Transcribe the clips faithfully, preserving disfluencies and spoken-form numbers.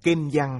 Kinh văn.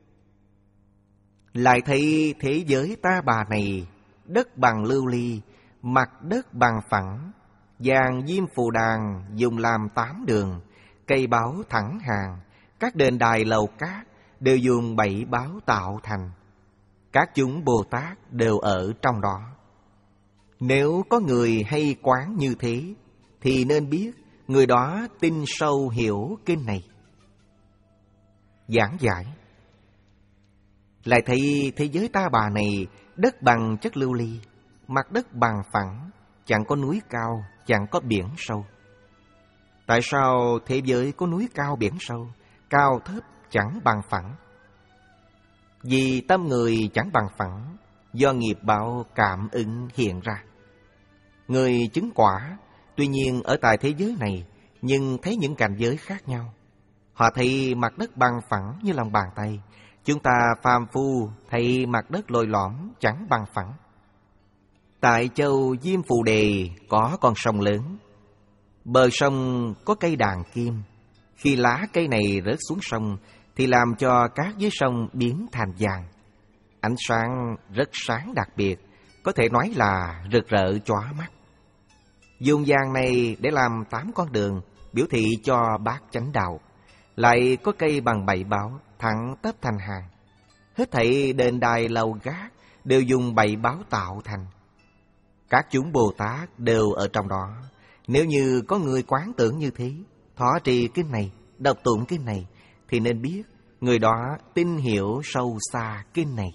Lại thấy thế giới ta bà này, đất bằng lưu ly, mặt đất bằng phẳng, vàng diêm phù đàn dùng làm tám đường, cây báo thẳng hàng, các đền đài lầu cát đều dùng bảy báo tạo thành. Các chúng Bồ Tát đều ở trong đó. Nếu có người hay quán như thế, thì nên biết người đó tin sâu hiểu kinh này. Giảng giải. Lại thấy thế giới ta bà này, đất bằng chất lưu ly, mặt đất bằng phẳng, chẳng có núi cao, chẳng có biển sâu. Tại sao thế giới có núi cao biển sâu, cao thấp chẳng bằng phẳng? Vì tâm người chẳng bằng phẳng, do nghiệp báo cảm ứng hiện ra. Người chứng quả, tuy nhiên ở tại thế giới này, nhưng thấy những cảnh giới khác nhau. Họ thấy mặt đất bằng phẳng như lòng bàn tay, chúng ta phàm phu thấy mặt đất lồi lõm chẳng bằng phẳng. Tại châu Diêm Phù Đề có con sông lớn, bờ sông có cây đàn kim. Khi lá cây này rớt xuống sông thì làm cho cát dưới sông biến thành vàng. Ánh sáng rất sáng đặc biệt, có thể nói là rực rỡ chóa mắt. Dùng vàng này để làm tám con đường, biểu thị cho bát chánh đạo. Lại có cây bằng bảy báo, thẳng tắp thành hàng. Hết thảy đền đài lầu gác đều dùng bảy báo tạo thành. Các chúng Bồ Tát đều ở trong đó. Nếu như có người quán tưởng như thế, thọ trì kinh này, đọc tụng kinh này, thì nên biết người đó tin hiểu sâu xa kinh này.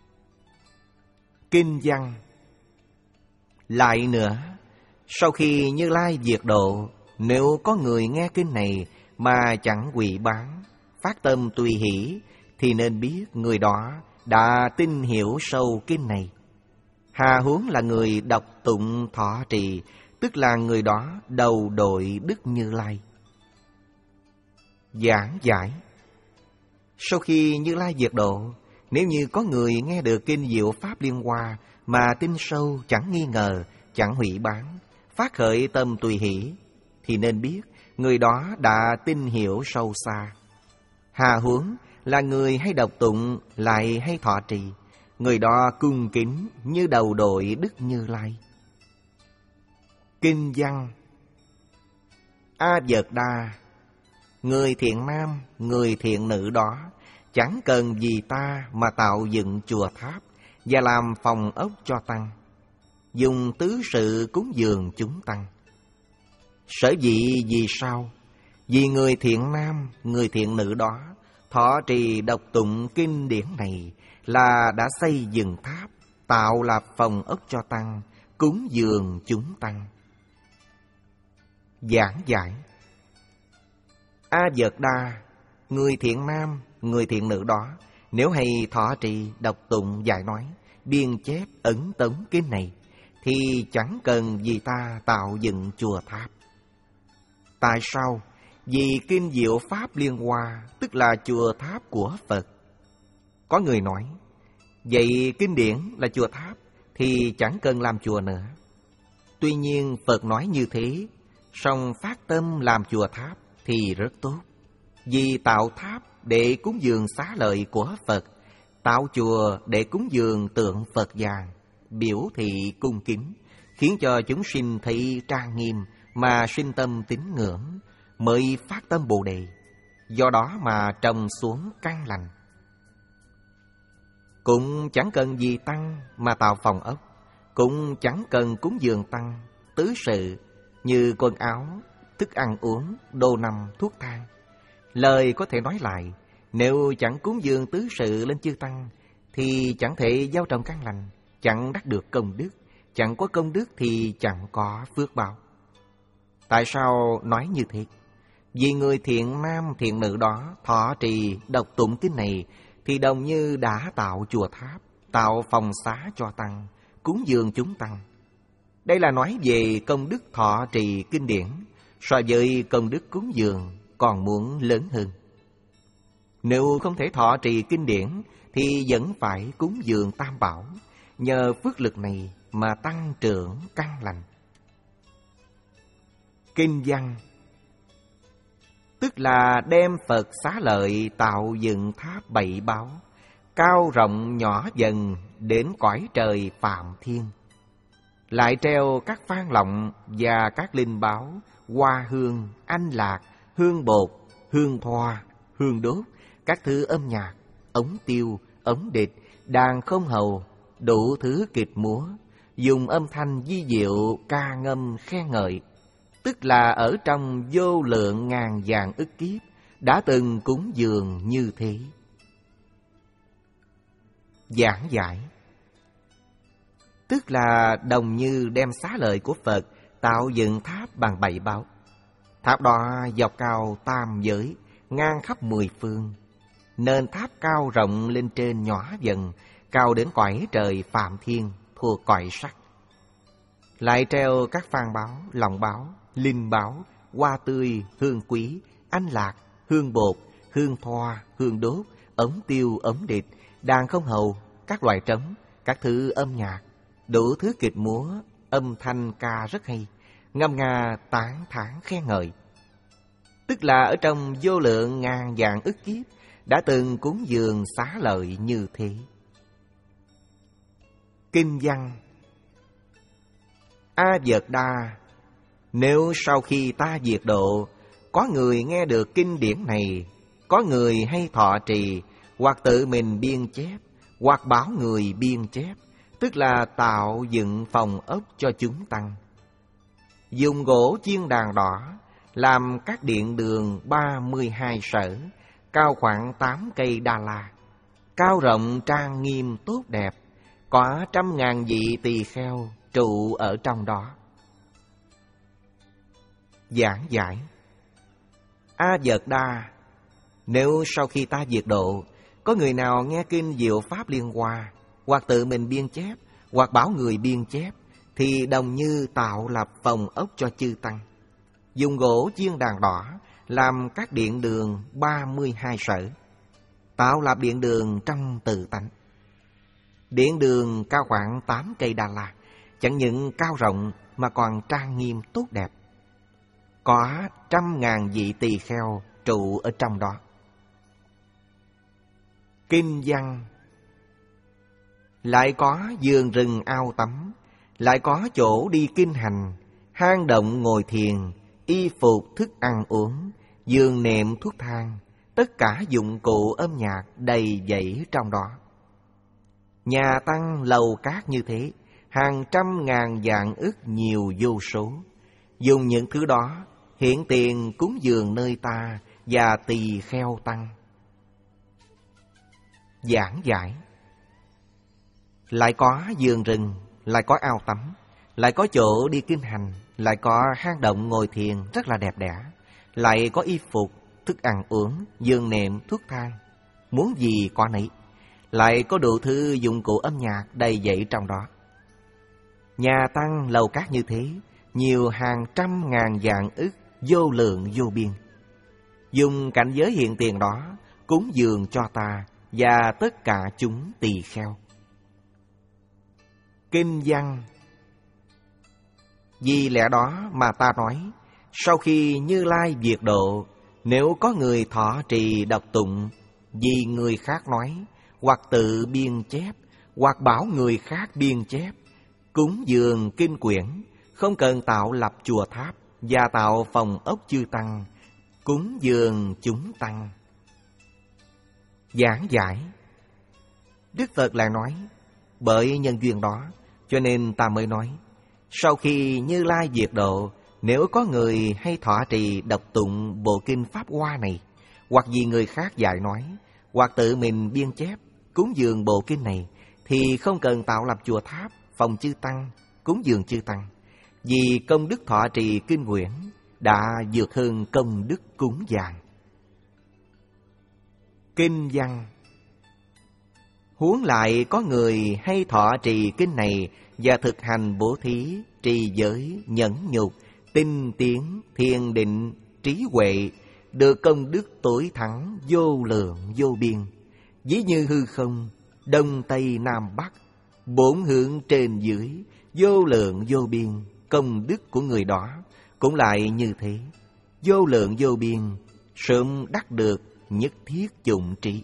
Kinh văn. Lại nữa, sau khi Như Lai diệt độ, nếu có người nghe kinh này mà chẳng quỵ bán, phát tâm tùy hỷ, thì nên biết người đó đã tin hiểu sâu kinh này. Hà huống là người đọc tụng thọ trì, tức là người đó đầu đội Đức Như Lai. Giảng giải. Sau khi Như Lai diệt độ, nếu như có người nghe được kinh diệu pháp Liên Hoa mà tin sâu, chẳng nghi ngờ, chẳng hủy bán, phát khởi tâm tùy hỷ, thì nên biết người đó đã tin hiểu sâu xa. Hà huống là người hay đọc tụng lại hay thọ trì, người đó cung kính như đầu đội Đức Như Lai. Kinh văn. A Vật Đa, người thiện nam, người thiện nữ đó chẳng cần vì ta mà tạo dựng chùa tháp và làm phòng ốc cho tăng, dùng tứ sự cúng dường chúng tăng. Sở dĩ vì sao? Vì người thiện nam, người thiện nữ đó thọ trì đọc tụng kinh điển này là đã xây dựng tháp, tạo lập phòng ốc cho tăng, cúng dường chúng tăng. Giảng giải. A Vật Đa, người thiện nam, người thiện nữ đó, nếu hay thọ trì đọc tụng giải nói, biên chép ẩn tống kinh này, thì chẳng cần vì ta tạo dựng chùa tháp. Tại sao? Vì kinh diệu pháp Liên Hoa, tức là chùa tháp của Phật. Có người nói, vậy kinh điển là chùa tháp thì chẳng cần làm chùa nữa. Tuy nhiên Phật nói như thế, song phát tâm làm chùa tháp thì rất tốt. Vì tạo tháp để cúng dường xá lợi của Phật, tạo chùa để cúng dường tượng Phật vàng, biểu thị cung kính, khiến cho chúng sinh thấy trang nghiêm mà sinh tâm tín ngưỡng, mới phát tâm Bồ Đề, do đó mà trồng xuống căn lành. Cũng chẳng cần gì tăng mà tạo phòng ốc, cũng chẳng cần cúng dường tăng, tứ sự như quần áo, thức ăn uống, đồ nằm, thuốc thang. Lời có thể nói lại, nếu chẳng cúng dường tứ sự lên chư tăng, thì chẳng thể gieo trồng căn lành, chẳng đắc được công đức, chẳng có công đức thì chẳng có phước báo. Tại sao nói như thế? Vì người thiện nam thiện nữ đó thọ trì đọc tụng kinh này thì đồng như đã tạo chùa tháp, tạo phòng xá cho tăng, cúng dường chúng tăng. Đây là nói về công đức thọ trì kinh điển, so với công đức cúng dường còn muốn lớn hơn. Nếu không thể thọ trì kinh điển thì vẫn phải cúng dường tam bảo, nhờ phước lực này mà tăng trưởng căn lành. Kinh văn. tức là đem Phật xá lợi tạo dựng tháp bảy báo, cao rộng nhỏ dần đến cõi trời Phạm Thiên. Lại treo các phan lọng và các linh báo, hoa hương, anh lạc, hương bột, hương thoa, hương đốt, các thứ âm nhạc, ống tiêu, ống địch, đàn không hầu, đủ thứ kịch múa, dùng âm thanh vi diệu ca ngâm khen ngợi, tức là ở trong vô lượng ngàn vạn ức kiếp đã từng cúng dường như thế. Giảng giải, tức là đồng như đem xá lợi của Phật tạo dựng tháp bằng bảy báo. Tháp đó dọc cao tam giới, ngang khắp mười phương, nên tháp cao rộng lên trên nhỏ dần, cao đến cõi trời Phạm Thiên, thuộc cõi sắc. Lại treo các phan báo, lòng báo, linh báo, hoa tươi, hương quý, anh lạc, hương bột, hương thoa, hương đốt, ống tiêu, ống địch, đàn không hầu, các loại trống, các thứ âm nhạc, đủ thứ kịch múa, âm thanh ca rất hay, ngâm nga tán thán khen ngợi. Tức là ở trong vô lượng ngàn vạn ức kiếp đã từng cúng dường xá lợi như thế. Kinh văn: A Vật Đa, nếu sau khi ta diệt độ, có người nghe được kinh điển này, có người hay thọ trì, hoặc tự mình biên chép, hoặc bảo người biên chép, tức là tạo dựng phòng ốc cho chúng tăng. Dùng gỗ chiên đàn đỏ, làm các điện đường ba mươi hai sở, cao khoảng tám cây đa la, cao rộng trang nghiêm tốt đẹp, có trăm ngàn vị tỳ kheo trụ ở trong đó. Giảng giải: A Vật Đa, nếu sau khi ta diệt độ, có người nào nghe kinh diệu pháp Liên Hoa, hoặc tự mình biên chép, hoặc bảo người biên chép, thì đồng như tạo lập phòng ốc cho chư tăng. Dùng gỗ chiên đàn đỏ, làm các điện đường ba mươi hai sở, tạo lập điện đường trong tự tánh. Điện đường cao khoảng tám cây đa la, chẳng những cao rộng mà còn trang nghiêm tốt đẹp. Có trăm ngàn vị tỳ kheo trụ ở trong đó. Kinh văn: lại có vườn rừng ao tắm, lại có chỗ đi kinh hành, hang động ngồi thiền, y phục thức ăn uống, giường nệm thuốc thang, tất cả dụng cụ âm nhạc đầy dẫy trong đó. Nhà tăng lầu cát như thế, hàng trăm ngàn vạn ức nhiều vô số. Dùng những thứ đó hiện tiền cúng dường nơi ta và tỳ kheo tăng. Giảng giải: lại có vườn rừng, lại có ao tắm, lại có chỗ đi kinh hành, lại có hang động ngồi thiền rất là đẹp đẽ, lại có y phục, thức ăn uống, giường nệm, thuốc thang, muốn gì có nấy, lại có đủ thứ dụng cụ âm nhạc đầy dẫy trong đó. Nhà tăng lầu cát như thế, nhiều hàng trăm ngàn vạn ức, vô lượng vô biên. Dùng cảnh giới hiện tiền đó cúng dường cho ta và tất cả chúng tỳ kheo. Kinh văn: vì lẽ đó mà ta nói, sau khi Như Lai diệt độ, nếu có người thọ trì đọc tụng, vì người khác nói, hoặc tự biên chép, hoặc bảo người khác biên chép, cúng dường kinh quyển, không cần tạo lập chùa tháp và tạo phòng ốc chư tăng, cúng dường chúng tăng. Giảng giải: Đức Phật lại nói, bởi nhân duyên đó, cho nên ta mới nói, sau khi Như Lai diệt độ, nếu có người hay thọ trì đọc tụng bộ kinh Pháp Hoa này, hoặc vì người khác dạy nói, hoặc tự mình biên chép, cúng dường bộ kinh này, thì không cần tạo lập chùa tháp, phòng chư tăng, cúng dường chư tăng, vì công đức thọ trì kinh quyển đã vượt hơn công đức cúng dường. Kinh văn: huống lại có người hay thọ trì kinh này và thực hành bố thí, trì giới, nhẫn nhục, tinh tiến, thiền định, trí huệ, được công đức tối thắng vô lượng vô biên, ví như hư không, đông tây nam bắc, bốn hướng trên dưới, vô lượng vô biên. Công đức của người đó cũng lại như thế, vô lượng vô biên, sớm đắc được nhất thiết dụng trí.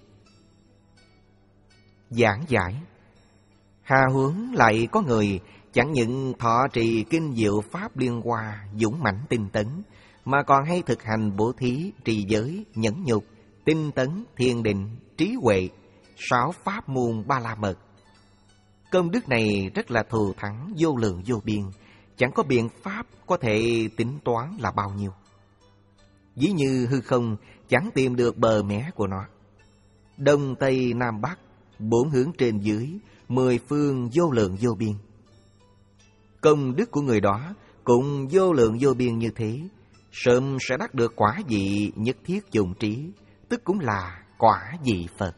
Giảng giải. Hà huống lại có người chẳng những thọ trì kinh diệu pháp liên hoa, dũng mãnh tinh tấn, mà còn hay thực hành bố thí, trì giới, nhẫn nhục, tinh tấn, thiền định, trí huệ, sáu pháp môn ba la mật. Công đức này rất là thù thắng, vô lượng vô biên, chẳng có biện pháp có thể tính toán là bao nhiêu. Ví như hư không chẳng tìm được bờ mé của nó. Đông Tây Nam Bắc, bốn hướng trên dưới, mười phương vô lượng vô biên. Công đức của người đó cũng vô lượng vô biên như thế, sớm sẽ đắc được quả vị nhất thiết dụng trí, tức cũng là quả vị Phật.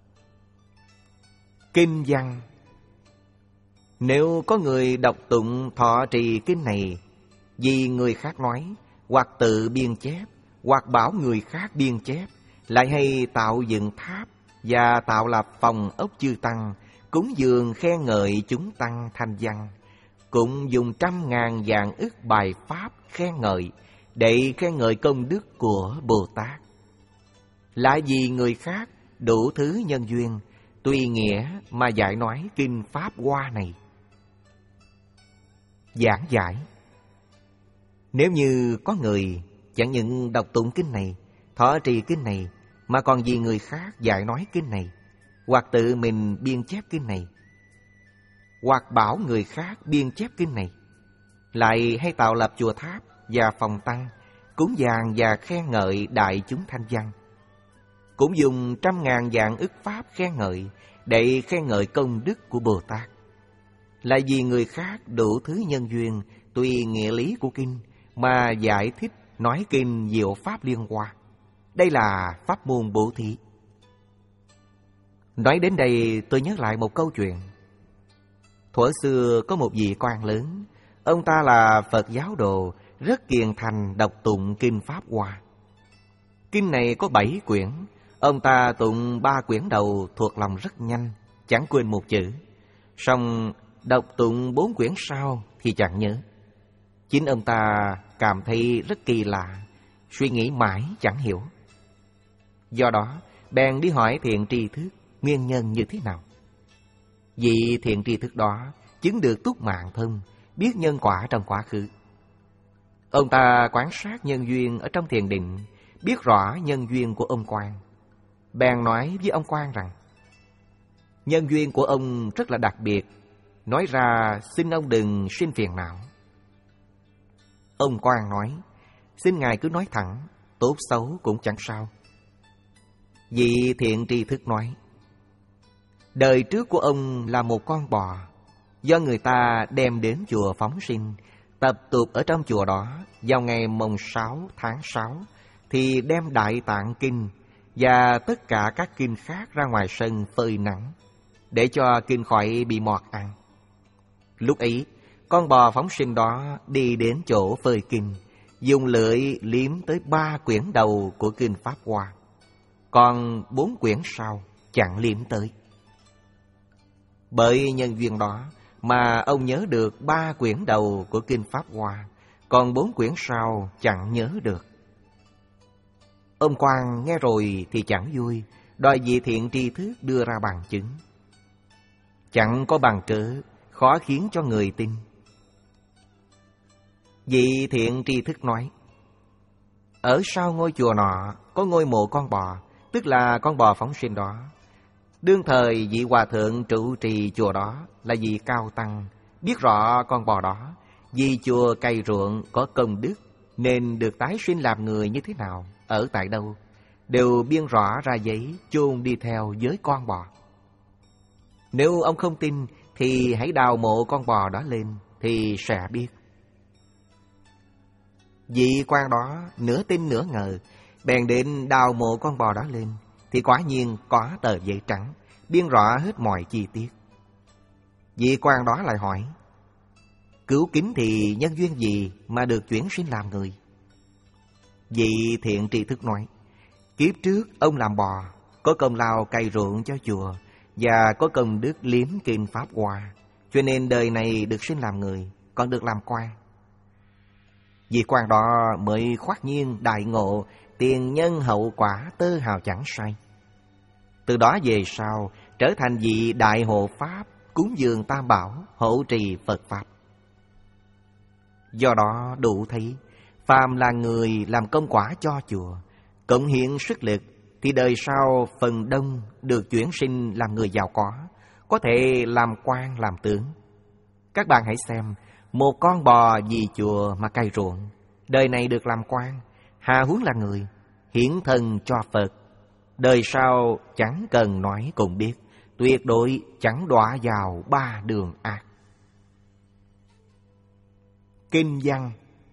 Kinh văn. Nếu có người đọc tụng thọ trì kinh này vì người khác nói, hoặc tự biên chép, hoặc bảo người khác biên chép, lại hay tạo dựng tháp và tạo lập phòng ốc chư tăng, cúng dường khen ngợi chúng tăng thanh văn, cũng dùng trăm ngàn vạn ức bài pháp khen ngợi để khen ngợi công đức của Bồ Tát. Lại vì người khác đủ thứ nhân duyên, tùy nghĩa mà giải nói kinh pháp hoa này. Giảng giải. Nếu như có người chẳng những đọc tụng kinh này, thọ trì kinh này, mà còn vì người khác giải nói kinh này, hoặc tự mình biên chép kinh này, hoặc bảo người khác biên chép kinh này, lại hay tạo lập chùa tháp và phòng tăng, cúng dường và khen ngợi đại chúng thanh văn, cũng dùng trăm ngàn vạn ức pháp khen ngợi để khen ngợi công đức của Bồ Tát. Lại vì người khác đủ thứ nhân duyên, tùy nghĩa lý của kinh mà giải thích nói kinh diệu pháp liên hoa. Đây là pháp môn bố thí. Nói đến đây tôi nhớ lại một câu chuyện. Thuở xưa có một vị quan lớn, ông ta là Phật giáo đồ, rất kiền thành đọc tụng kinh pháp hoa. Kinh này có bảy quyển, ông ta tụng ba quyển đầu thuộc lòng rất nhanh, chẳng quên một chữ. Song đọc tụng bốn quyển sau thì chẳng nhớ. Chính ông ta cảm thấy rất kỳ lạ, suy nghĩ mãi chẳng hiểu. Do đó, bèn đi hỏi thiện tri thức nguyên nhân như thế nào. Vị thiện tri thức đó chứng được túc mạng thông, biết nhân quả trong quá khứ. Ông ta quan sát nhân duyên ở trong thiền định, biết rõ nhân duyên của ông quan. Bèn nói với ông quan rằng, nhân duyên của ông rất là đặc biệt, nói ra xin ông đừng sinh phiền não. Ông quan nói, xin ngài cứ nói thẳng, tốt xấu cũng chẳng sao. Vị thiện tri thức nói, đời trước của ông là một con bò, do người ta đem đến chùa phóng sinh, tập tục ở trong chùa đó. Vào ngày mồng sáu tháng sáu thì đem Đại Tạng Kinh và tất cả các kinh khác ra ngoài sân phơi nắng, để cho kinh khỏi bị mọt ăn. Lúc ấy, con bò phóng sinh đó đi đến chỗ phơi kinh, dùng lưỡi liếm tới ba quyển đầu của kinh pháp hoa, còn bốn quyển sau chẳng liếm tới. Bởi nhân duyên đó mà ông nhớ được ba quyển đầu của kinh pháp hoa, còn bốn quyển sau chẳng nhớ được. Ông quan nghe rồi thì chẳng vui, đòi vị thiện tri thức đưa ra bằng chứng. Chẳng có bằng cớ, khó khiến cho người tin. Vị thiện tri thức nói, ở sau ngôi chùa nọ có ngôi mộ con bò, tức là con bò phóng sinh đó. Đương thời vị hòa thượng trụ trì chùa đó là vị cao tăng, biết rõ con bò đó vì chùa cày ruộng có công đức nên được tái sinh làm người như thế nào, ở tại đâu, đều biên rõ ra giấy chôn đi theo với con bò. Nếu ông không tin thì hãy đào mộ con bò đó lên thì sẽ biết. Vị quan đó nửa tin nửa ngờ, bèn đến đào mộ con bò đó lên, thì quả nhiên có tờ giấy trắng biên rõ hết mọi chi tiết. Vị quan đó lại hỏi, cứu kính thì nhân duyên gì mà được chuyển sinh làm người? Vị thiện tri thức nói, kiếp trước ông làm bò, có công lao cày ruộng cho chùa và có công đức liếm kinh pháp hoa, cho nên đời này được sinh làm người, còn được làm quan. Vì quan đó mới khoát nhiên đại ngộ, tiền nhân hậu quả tơ hào chẳng sai. Từ đó về sau trở thành vị đại hộ pháp, cúng dường tam bảo, hộ trì Phật Pháp. Do đó đủ thấy, phàm là người làm công quả cho chùa, cộng hiện sức lực, thì đời sau phần đông được chuyển sinh làm người giàu có, có thể làm quan làm tướng. Các bạn hãy xem, một con bò vì chùa mà cày ruộng, đời này được làm quan, hà huống là người, hiển thần cho Phật. Đời sau chẳng cần nói cũng biết, tuyệt đối chẳng đọa vào ba đường ác. Kinh văn: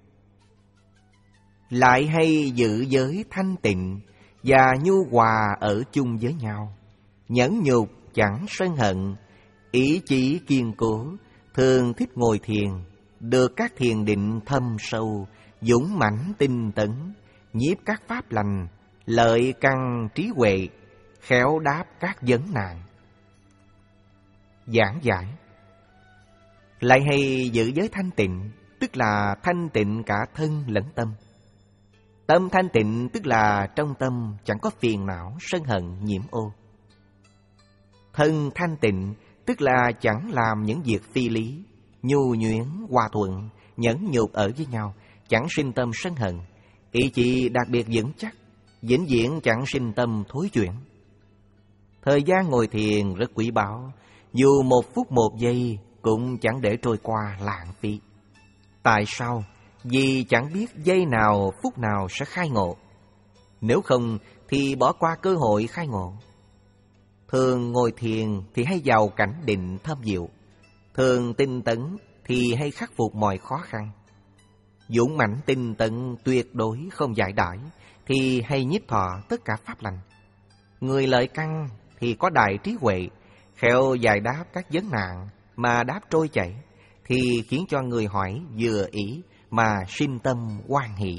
lại hay giữ giới thanh tịnh và nhu hòa ở chung với nhau, nhẫn nhục chẳng sân hận, ý chí kiên cố, thường thích ngồi thiền, được các thiền định thâm sâu, dũng mãnh tinh tấn, nhiếp các pháp lành, lợi căn trí huệ, khéo đáp các vấn nạn. Giảng giải: lại hay giữ giới thanh tịnh, tức là thanh tịnh cả thân lẫn tâm. Tâm thanh tịnh tức là trong tâm chẳng có phiền não, sân hận, nhiễm ô. Thân thanh tịnh tức là chẳng làm những việc phi lý, nhu nhuyễn, hòa thuận, nhẫn nhục ở với nhau, chẳng sinh tâm sân hận, ý chí đặc biệt vững chắc, vĩnh viễn chẳng sinh tâm thối chuyển. Thời gian ngồi thiền rất quý báu, dù một phút một giây cũng chẳng để trôi qua lãng phí. Tại sao? Vì chẳng biết giây nào, phút nào sẽ khai ngộ. Nếu không thì bỏ qua cơ hội khai ngộ. Thường ngồi thiền thì hay vào cảnh định thâm diệu, thường tinh tấn thì hay khắc phục mọi khó khăn. Dũng mãnh tinh tấn tuyệt đối không giải đãi thì hay nhiếp thọ tất cả pháp lành. Người lợi căn thì có đại trí huệ, khéo giải đáp các vấn nạn mà đáp trôi chảy, thì khiến cho người hỏi vừa ý mà sinh tâm hoan hỷ.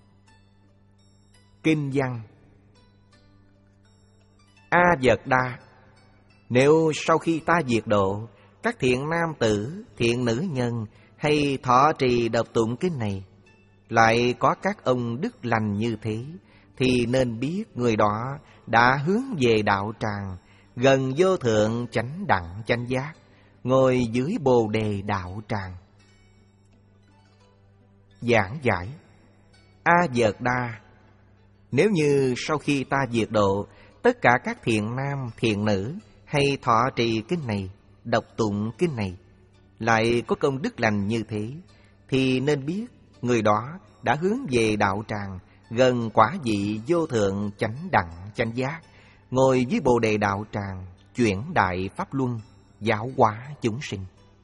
Kinh văn: A Vật Đa, nếu sau khi ta diệt độ, các thiện nam tử, thiện nữ nhân hay thọ trì đọc tụng kinh này, lại có các ông đức lành như thế, thì nên biết người đó đã hướng về đạo tràng, gần vô thượng chánh đẳng chánh giác, ngồi dưới bồ đề đạo tràng. Giảng giải: A Vật Đa, nếu như sau khi ta diệt độ, tất cả các thiện nam, thiện nữ hay thọ trì kinh này, đọc tụng kinh này, lại có công đức lành như thế, thì nên biết người đó đã hướng về đạo tràng, gần quả vị vô thượng chánh đẳng chánh giác, ngồi dưới bồ đề đạo tràng, chuyển đại pháp luân, giáo hóa chúng sinh.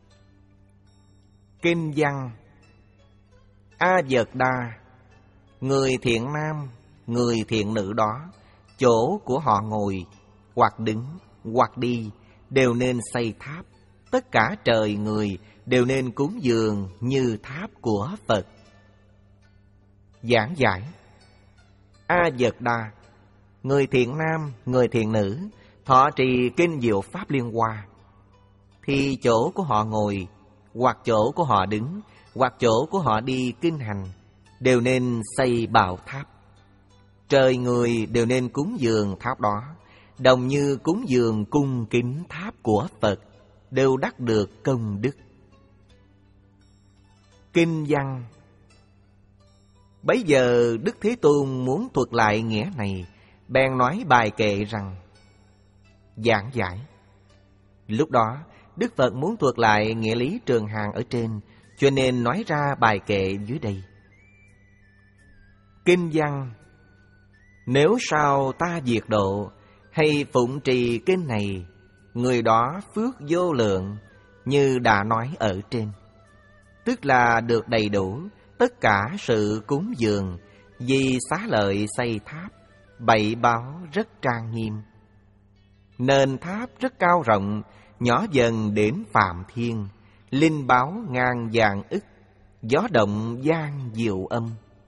Kinh văn: A Vật Đa, người thiện nam, người thiện nữ đó, chỗ của họ ngồi, hoặc đứng, hoặc đi, đều nên xây tháp. Tất cả trời người đều nên cúng dường như tháp của Phật. Giảng giải: A Vật Đa, người thiện nam, người thiện nữ thọ trì kinh diệu pháp Liên Hoa, thì chỗ của họ ngồi, hoặc chỗ của họ đứng, hoặc chỗ của họ đi kinh hành, đều nên xây bảo tháp. Trời người đều nên cúng dường tháp đó, đồng như cúng dường cung kính tháp của Phật, đều đắc được công đức. Kinh văn: bấy giờ Đức Thế Tôn muốn thuật lại nghĩa này, bèn nói bài kệ rằng: Giảng giải: lúc đó Đức Phật muốn thuật lại nghĩa lý trường hàng ở trên, cho nên nói ra bài kệ dưới đây. Kinh văn: nếu sao ta diệt độ, hay phụng trì kinh này, người đó phước vô lượng, như đã nói ở trên. Tức là được đầy đủ tất cả sự cúng dường, vì xá lợi xây tháp, bảy báo rất trang nghiêm. Nền tháp rất cao rộng, nhỏ dần đến phạm thiên, linh báo ngàn vạn ức, gió động gian diệu âm.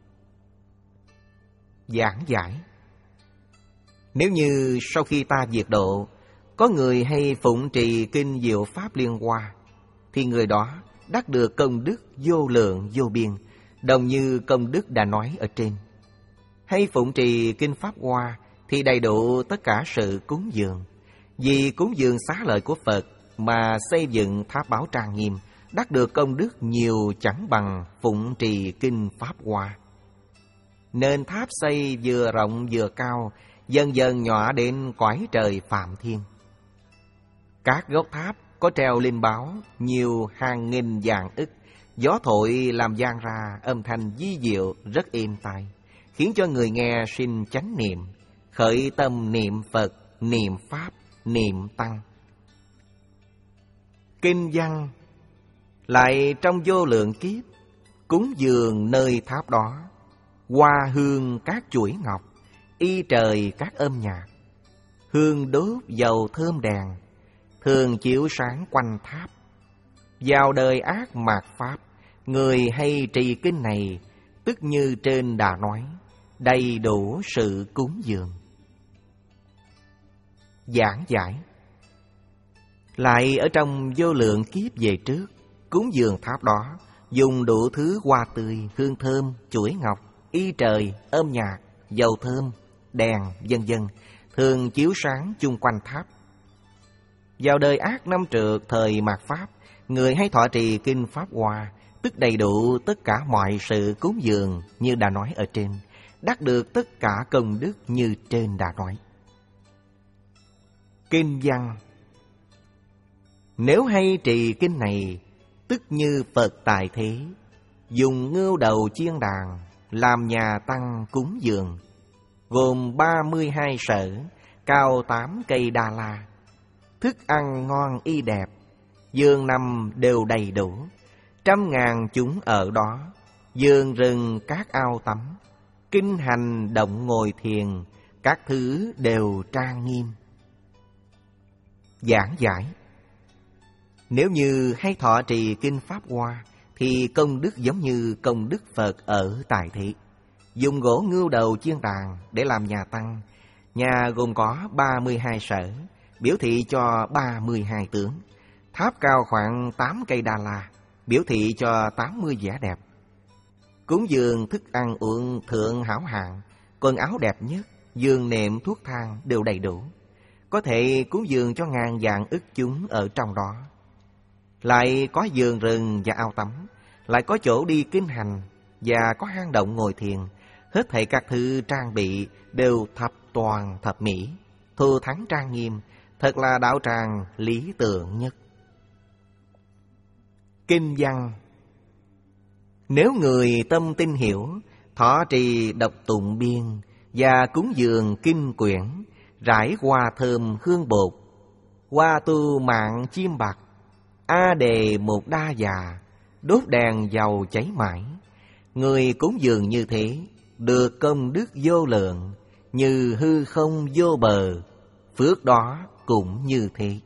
Giảng giải: nếu như sau khi ta diệt độ, có người hay phụng trì kinh diệu pháp Liên Hoa, thì người đó đắc được công đức vô lượng vô biên, đồng như công đức đã nói ở trên. Hay phụng trì kinh Pháp Hoa thì đầy đủ tất cả sự cúng dường. Vì cúng dường xá lợi của Phật mà xây dựng tháp báo trang nghiêm, đắc được công đức nhiều chẳng bằng phụng trì kinh Pháp Hoa. Nên tháp xây vừa rộng vừa cao, dần dần nhỏ đến cõi trời Phạm Thiên. Các gốc tháp có treo linh báo nhiều hàng nghìn vạn ức, gió thổi làm vang ra âm thanh vi diệu rất êm tai, khiến cho người nghe sinh chánh niệm, khởi tâm niệm Phật, niệm Pháp, niệm Tăng. Kinh văn lại trong vô lượng kiếp cúng dường nơi tháp đó, hoa hương các chuỗi ngọc, y trời các âm nhạc, hương đốt dầu thơm đèn, thường chiếu sáng quanh tháp. Vào đời ác mạt Pháp, người hay trì kinh này, tức như trên đã nói, đầy đủ sự cúng dường. Giảng giải lại ở trong vô lượng kiếp về trước, cúng dường tháp đó, dùng đủ thứ hoa tươi, hương thơm, chuỗi ngọc, y trời, âm nhạc, dầu thơm, đèn, vân vân, thường chiếu sáng chung quanh tháp. Vào đời ác năm trượt thời mạt Pháp, người hay thọ trì kinh Pháp Hoa, tức đầy đủ tất cả mọi sự cúng dường như đã nói ở trên, đắc được tất cả công đức như trên đã nói. Kinh văn nếu hay trì kinh này, tức như Phật tại thế, dùng ngưu đầu chiên đàn, làm nhà tăng cúng dường, gồm ba mươi hai sở, cao tám cây đa la, thức ăn ngon y đẹp, giường nằm đều đầy đủ, trăm ngàn chúng ở đó, vườn rừng các ao tắm, kinh hành động ngồi thiền, các thứ đều trang nghiêm. Giảng giải nếu như hay thọ trì kinh Pháp Hoa, thì công đức giống như công đức Phật ở tại thị. Dùng gỗ ngưu đầu chiên đàn để làm nhà tăng. Nhà gồm có ba mươi hai sở, biểu thị cho ba mươi hai tướng. Tháp cao khoảng tám cây đa la, biểu thị cho tám mươi vẻ đẹp. Cúng dường thức ăn uống thượng hảo hạng, quần áo đẹp nhất, giường nệm thuốc thang đều đầy đủ. Có thể cúng dường cho ngàn vạn ức chúng ở trong đó. Lại có vườn rừng và ao tắm, lại có chỗ đi kinh hành, và có hang động ngồi thiền. Hết thảy các thứ trang bị đều thập toàn thập mỹ, thù thắng trang nghiêm, thật là đạo tràng lý tưởng nhất. Kinh văn nếu người tâm tin hiểu, thọ trì đọc tụng biên, và cúng dường kinh quyển, rải hoa thơm hương bột, hoa tu mạng chim bạc, a đề một đa già, đốt đèn dầu cháy mãi. Người cúng dường như thế, được công đức vô lượng, như hư không vô bờ, phước đó cũng như thế.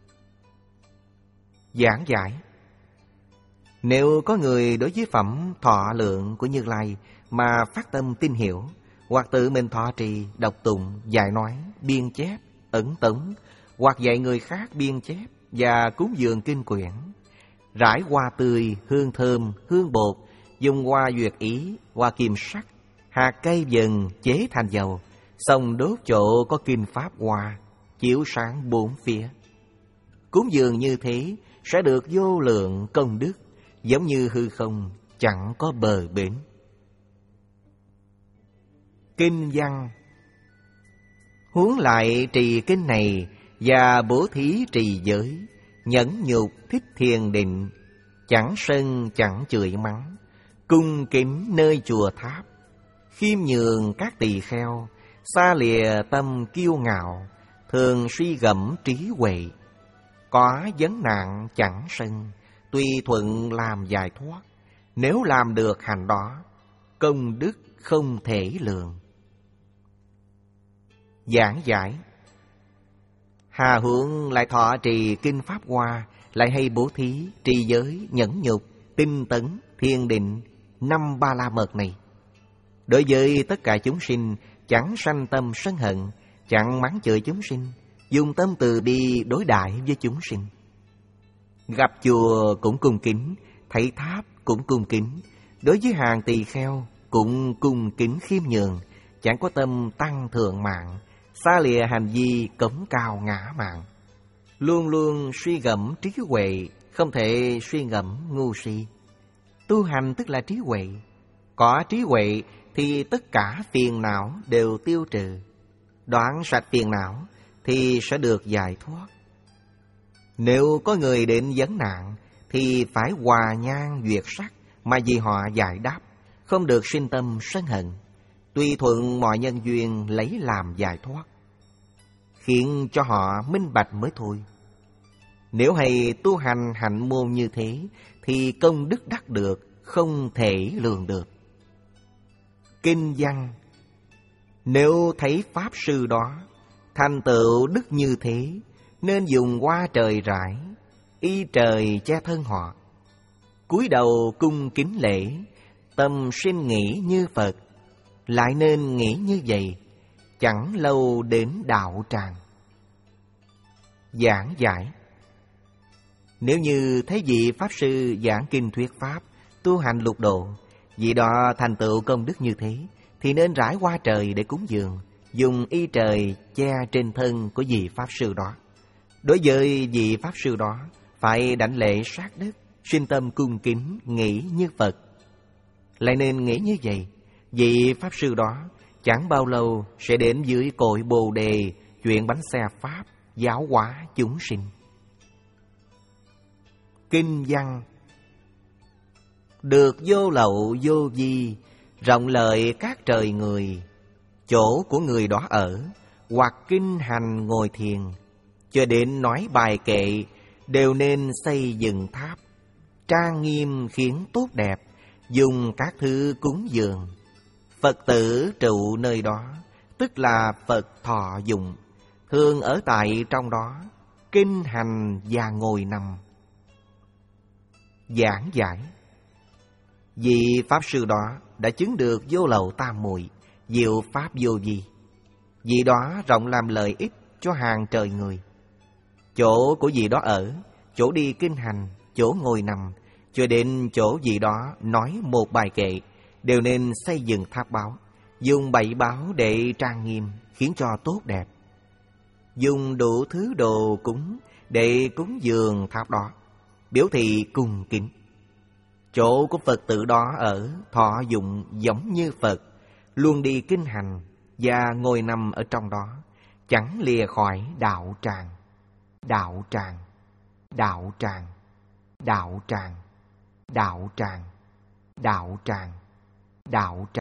Giảng giải nếu có người đối với phẩm thọ lượng của Như Lai mà phát tâm tin hiểu, hoặc tự mình thọ trì, đọc tụng, dạy nói, biên chép, ẩn tống, hoặc dạy người khác biên chép và cúng dường kinh quyển, rải hoa tươi, hương thơm, hương bột, dùng hoa duyệt ý, hoa kim sắc, hạt cây vừng chế thành dầu, xong đốt chỗ có kinh Pháp Hoa, chiếu sáng bốn phía. Cúng dường như thế sẽ được vô lượng công đức, giống như hư không chẳng có bờ bến. Kinh văn huống lại trì kinh này và bố thí trì giới, nhẫn nhục thích thiền định, chẳng sân chẳng chửi mắng, cung kính nơi chùa tháp, khiêm nhường các tỳ kheo, xa lìa tâm kiêu ngạo, thường suy gẫm trí huệ, có vấn nạn chẳng sân, tùy thuận làm giải thoát. Nếu làm được hành đó, công đức không thể lường. Giảng giải hà huống lại thọ trì kinh Pháp Hoa, lại hay bố thí, trì giới, nhẫn nhục, tinh tấn, thiền định, năm ba la mật này. Đối với tất cả chúng sinh, chẳng sanh tâm sân hận, chẳng mắng chửi chúng sinh, dùng tâm từ bi đối đãi với chúng sinh. Gặp chùa cũng cung kính, thấy tháp cũng cung kính, Đối với hàng tỳ kheo cũng cung kính khiêm nhường, chẳng có tâm tăng thượng mạng, xa lìa hành vi cống cao ngã mạn. Luôn luôn suy gẫm trí huệ, không thể suy ngẫm ngu si. Tu hành tức là trí huệ. Có trí huệ thì tất cả phiền não đều tiêu trừ. Đoạn sạch phiền não thì sẽ được giải thoát. Nếu có người đến vấn nạn thì phải hòa nhang duyệt sắc mà vì họ giải đáp, không được sinh tâm sân hận, tùy thuận mọi nhân duyên lấy làm giải thoát, khiến cho họ minh bạch mới thôi. Nếu hay tu hành hạnh môn như thế thì công đức đắc được không thể lường được. Kinh văn: nếu thấy pháp sư đó thành tựu đức như thế, nên dùng hoa trời rải, y trời che thân họ. Cúi đầu cung kính lễ, tâm sinh nghĩ như Phật. Lại nên nghĩ như vậy, chẳng lâu đến đạo tràng. Giảng giải: nếu như thấy vị pháp sư giảng kinh thuyết pháp, tu hành lục độ, vị đó thành tựu công đức như thế, thì nên rải hoa trời để cúng dường, dùng y trời che trên thân của vị pháp sư đó. Đối với vị pháp sư đó, phải đảnh lễ sát đất, sinh tâm cung kính, nghĩ như Phật. Lại nên nghĩ như vậy, vị pháp sư đó chẳng bao lâu sẽ đến dưới cội Bồ Đề, chuyện bánh xe pháp, giáo hóa chúng sinh. Kinh văn: được vô lậu vô vi, rộng lợi các trời người. Chỗ của người đó ở, hoặc kinh hành ngồi thiền, cho đến nói bài kệ, đều nên xây dựng tháp, trang nghiêm khiến tốt đẹp, dùng các thứ cúng dường. Phật tử trụ nơi đó, tức là Phật thọ dụng, thường ở tại trong đó, kinh hành và ngồi nằm. Giảng giải: vị pháp sư đó đã chứng được vô lậu tam muội, diệu pháp vô vi. Vị đó rộng làm lợi ích cho hàng trời người. Chỗ của vị đó ở, chỗ đi kinh hành, chỗ ngồi nằm, cho đến chỗ vị đó nói một bài kệ, đều nên xây dựng tháp báo, dùng bảy báo để trang nghiêm, khiến cho tốt đẹp. Dùng đủ thứ đồ cúng để cúng dường tháp đó, biểu thị cung kính. Chỗ của Phật tử đó ở, thọ dụng giống như Phật, luôn đi kinh hành và ngồi nằm ở trong đó, chẳng lìa khỏi đạo tràng. Đạo tràng, đạo tràng, đạo tràng, đạo tràng, đạo tràng, đạo tràng.